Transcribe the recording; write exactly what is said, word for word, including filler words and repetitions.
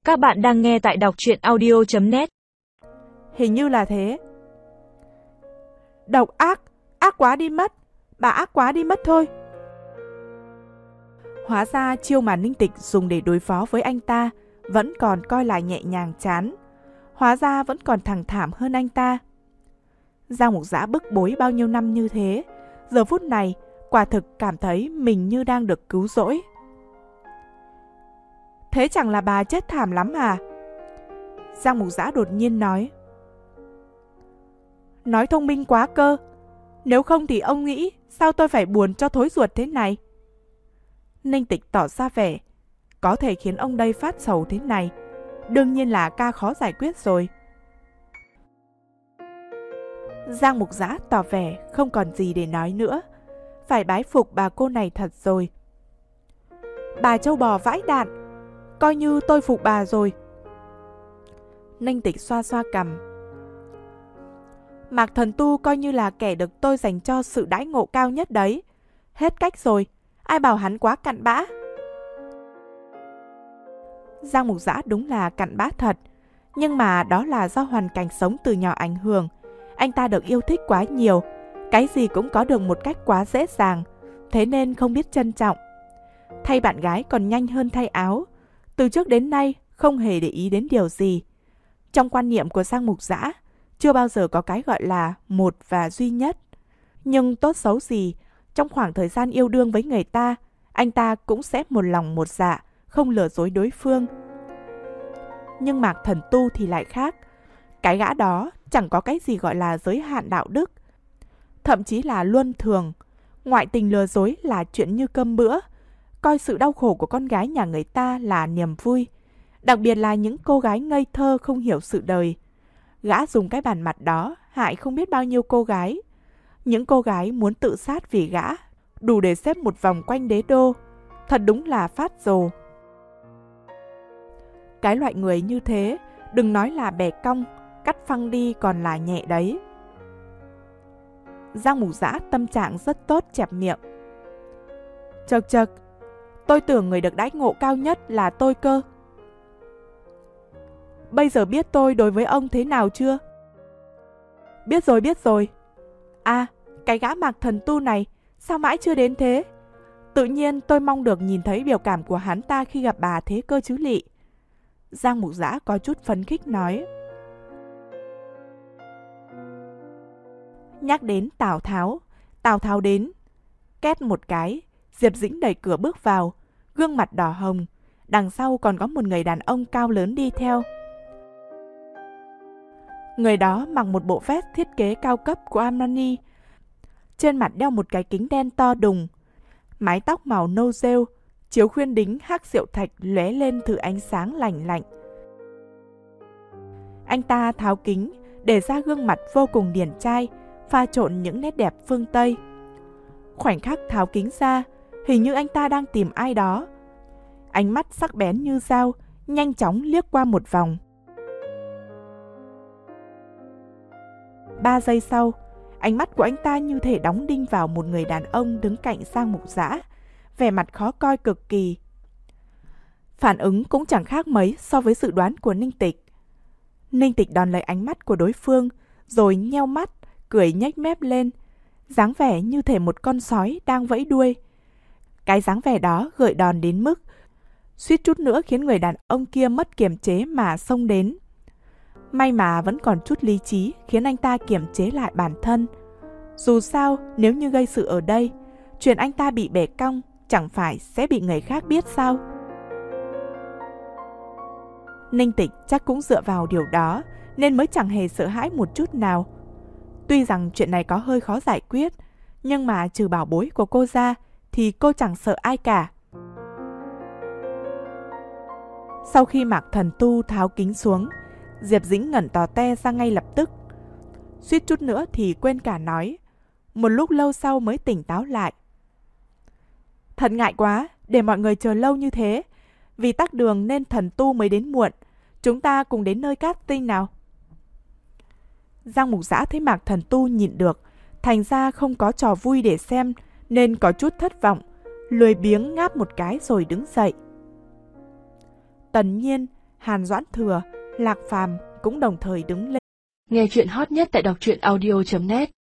Các bạn đang nghe tại đọc truyện audio chấm net. Hình như là thế. Độc ác, ác quá đi mất. Bà ác quá đi mất thôi. Hóa ra chiêu mà Ninh Tịch dùng để đối phó với anh ta vẫn còn coi là nhẹ nhàng chán. Hóa ra vẫn còn thẳng thảm hơn anh ta. Giang Mục Dã bức bối bao nhiêu năm như thế, giờ phút này quả thực cảm thấy mình như đang được cứu rỗi. Thế chẳng là bà chết thảm lắm à? Giang Mục Dã đột nhiên nói. Nói thông minh quá cơ. Nếu không thì ông nghĩ sao tôi phải buồn cho thối ruột thế này? Ninh Tịch tỏ ra vẻ có thể khiến ông đây phát sầu thế này, đương nhiên là ca khó giải quyết rồi. Giang Mục Dã tỏ vẻ không còn gì để nói nữa, phải bái phục bà cô này thật rồi. Bà trâu bò vãi đạn, coi như tôi phục bà rồi. Ninh Tịch xoa xoa cằm. Mạc Thần Tu coi như là kẻ được tôi dành cho sự đãi ngộ cao nhất đấy. Hết cách rồi, ai bảo hắn quá cặn bã. Giang Mục Dã đúng là cặn bã thật, nhưng mà đó là do hoàn cảnh sống từ nhỏ ảnh hưởng. Anh ta được yêu thích quá nhiều, cái gì cũng có được một cách quá dễ dàng, thế nên không biết trân trọng. Thay bạn gái còn nhanh hơn thay áo, từ trước đến nay không hề để ý đến điều gì. Trong quan niệm của Giang Mục Dã, chưa bao giờ có cái gọi là một và duy nhất. Nhưng tốt xấu gì, trong khoảng thời gian yêu đương với người ta, anh ta cũng sẽ một lòng một dạ, không lừa dối đối phương. Nhưng Mạc Thần Tu thì lại khác. Cái gã đó chẳng có cái gì gọi là giới hạn đạo đức, thậm chí là luân thường. Ngoại tình lừa dối là chuyện như cơm bữa, coi sự đau khổ của con gái nhà người ta là niềm vui, đặc biệt là những cô gái ngây thơ không hiểu sự đời. Gã dùng cái bàn mặt đó hại không biết bao nhiêu cô gái. Những cô gái muốn tự sát vì gã, đủ để xếp một vòng quanh đế đô. Thật đúng là phát rồ. Cái loại người như thế, đừng nói là bẻ cong, cắt phăng đi còn là nhẹ đấy. Giang Mục Dã tâm trạng rất tốt chẹp miệng. Chật chật, tôi tưởng người được đãi ngộ cao nhất là tôi cơ. Bây giờ biết tôi đối với ông thế nào chưa? Biết rồi, biết rồi. À, cái gã Mạc Thần Tu này, sao mãi chưa đến thế? Tự nhiên tôi mong được nhìn thấy biểu cảm của hắn ta khi gặp bà thế cơ chứ lị. Giang Mục Dã có chút phấn khích nói. Nhắc đến Tào Tháo, Tào Tháo đến. Két một cái, Diệp Dĩnh đẩy cửa bước vào, gương mặt đỏ hồng. Đằng sau còn có một người đàn ông cao lớn đi theo. Người đó mặc một bộ vest thiết kế cao cấp của Armani. Trên mặt đeo một cái kính đen to đùng. Mái tóc màu nâu rêu, chiếu khuyên đính hắc diệu thạch lóe lên thử ánh sáng lạnh lạnh. Anh ta tháo kính, để ra gương mặt vô cùng điển trai, pha trộn những nét đẹp phương Tây. Khoảnh khắc tháo kính ra, hình như anh ta đang tìm ai đó. Ánh mắt sắc bén như dao, nhanh chóng liếc qua một vòng. Ba giây sau, ánh mắt của anh ta như thể đóng đinh vào một người đàn ông đứng cạnh Giang Mục Dã, vẻ mặt khó coi cực kỳ. Phản ứng cũng chẳng khác mấy so với dự đoán của Ninh Tịch. Ninh Tịch đón lấy ánh mắt của đối phương, rồi nheo mắt, cười nhếch mép lên, dáng vẻ như thể một con sói đang vẫy đuôi. Cái dáng vẻ đó gợi đòn đến mức suýt chút nữa khiến người đàn ông kia mất kiềm chế mà xông đến. May mà vẫn còn chút lý trí khiến anh ta kiềm chế lại bản thân. Dù sao, nếu như gây sự ở đây, chuyện anh ta bị bẻ cong chẳng phải sẽ bị người khác biết sao? Ninh Tịch chắc cũng dựa vào điều đó nên mới chẳng hề sợ hãi một chút nào. Tuy rằng chuyện này có hơi khó giải quyết, nhưng mà trừ bảo bối của cô ra thì cô chẳng sợ ai cả. Sau khi Mạc Thần Tu tháo kính xuống, Diệp Dĩnh ngẩn tò te ra ngay lập tức. Suýt chút nữa thì quên cả nói. Một lúc lâu sau mới tỉnh táo lại. Thật ngại quá, để mọi người chờ lâu như thế. Vì tắc đường nên Thần Tu mới đến muộn. Chúng ta cùng đến nơi casting nào. Giang Mục Dã thấy Mạc Thần Tu nhịn được, thành ra không có trò vui để xem, nên có chút thất vọng, lười biếng ngáp một cái rồi đứng dậy. Tần Nhiên, Hàn Doãn Thừa, Lạc Phàm cũng đồng thời đứng lên. Nghe chuyện hot nhất tại đọc truyện audio chấm net.